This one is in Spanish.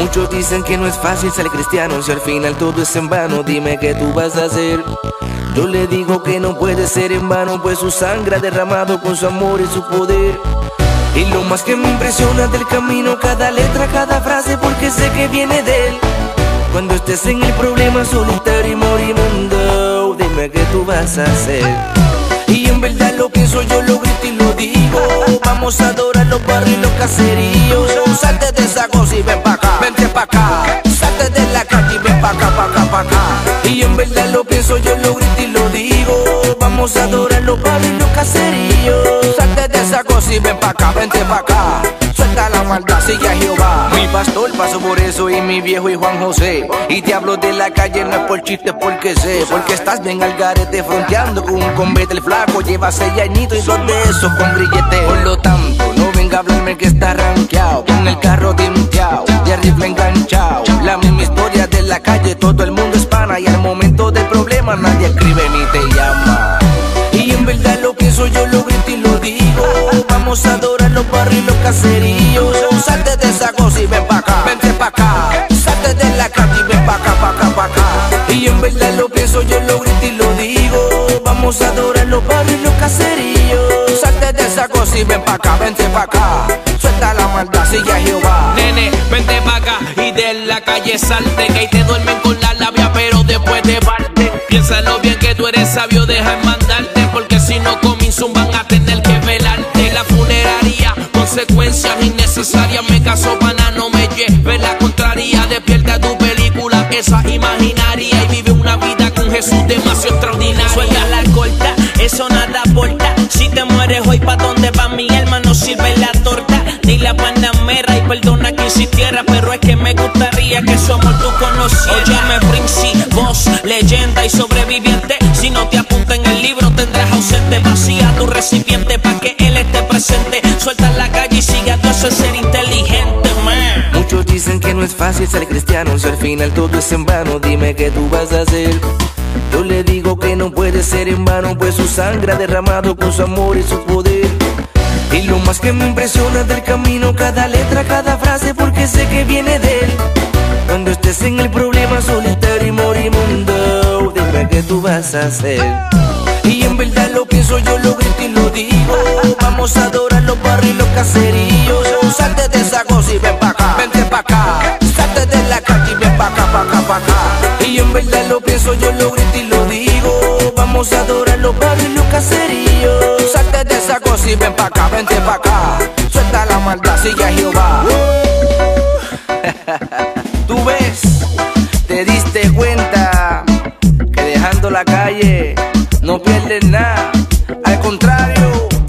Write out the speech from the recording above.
Muchos dicen que no es fácil ser cristiano, si al final todo es en vano, dime qué tú vas a hacer. Yo le digo que no puede ser en vano, pues su sangre ha derramado con su amor y su poder. Y lo más que me impresiona del camino, cada letra, cada frase, porque sé que viene de él. Cuando estés en el problema solitario y moribundo, dime qué tú vas a hacer. Y en verdad lo pienso, yo lo grito y lo digo. Vamos a adorar los barrios y los caseríos. Salte de esa cosa y ven pa' acá, vente pa' acá. Salte de la calle y ven pa' acá, pa' acá, pa' acá. Y en verdad lo pienso, yo lo grito y lo digo. Vamos a adorar los barrios y los caseríos. Salte de esa cosa y ven pa' acá, vente pa' acá. Suelta la maldad, sigue a Jehová. Mi pastor pasó por eso y mi viejo y Juan José. Y te hablo de la calle, no es por chiste, es porque sé. Porque estás bien al garete fronteando con un combate. El flaco lleva 6 añitos y 2 de esos con grillete. Por lo tanto, no venga a hablarme que está rankeado, con el carro tinteado y el rifle enganchado. La misma historia de la calle, todo el mundo es pana. Y al momento del problema nadie escribe ni te llama. Y en verdad lo pienso, yo lo grito y lo digo. Vamos a adorar los barrios y los caseríos. Salte de esa cosa y ven pa' acá, vente pa' acá. Salte de la calle y ven pa' acá, pa' acá, pa' acá. Y en verdad lo pienso, yo lo grito y lo digo. Vamos a adorar los barrios y los caseríos. Salte de esa cosa y ven pa' acá, vente pa' acá. Suelta la maldad, sigue a Jehová. Nene, vente pa' acá y de la calle salte, que ahí te duermen con la labia, pero después te parten. Piénsalo bien que tú eres sabio, deja en mandarte, porque si no comienzan van a tener que velarte. La funeraria, consecuencias innecesarias. Me caso pana, no me lleve la contraria. Despierta tu película, esa imaginaria, y vive una vida con Jesús demasiado extraordinaria. Suelta la corta, eso nada aporta. Si te mueres hoy, ¿pa' dónde va mi alma? No sirve la torta ni la panamera. Y perdona que insistiera, pero es que me gustaría que su amor tú conocieras. Óyeme, Prince, voz, leyenda y sobreviviente. Si no te apunta en el libro, tendrás ausente. Vacía tu recipiente pa' que él esté presente. Suelta la calle y sigue a tu, eso es ser inteligente, man. Muchos dicen que no es fácil ser cristiano, si al final todo es en vano, dime qué tú vas a hacer. Yo le digo que no puede ser en vano, pues su sangre ha derramado con su amor y su poder. Y lo más que me impresiona del camino, cada letra, cada frase, porque sé que viene de él. Cuando estés en el problema solitario y moribundo, dime qué tú vas a hacer. Y en verdad lo pienso, yo lo grito y lo digo. Vamos a adorar los barrios y los caseríos. Salte de esa cosa y ven pa' acá, vente pa' acá. Salte de la calle y ven pa' acá, pa' acá, pa' acá. Y en verdad lo pienso, yo lo grito y lo digo. Vamos a adorar los barrios y los caseríos. Salte de esa cosa y ven pa' acá, vente pa' acá. Suelta la maldad, sigue a Jehová. Tú ves, te diste cuenta que dejando la calle no pierdes nada, al contrario,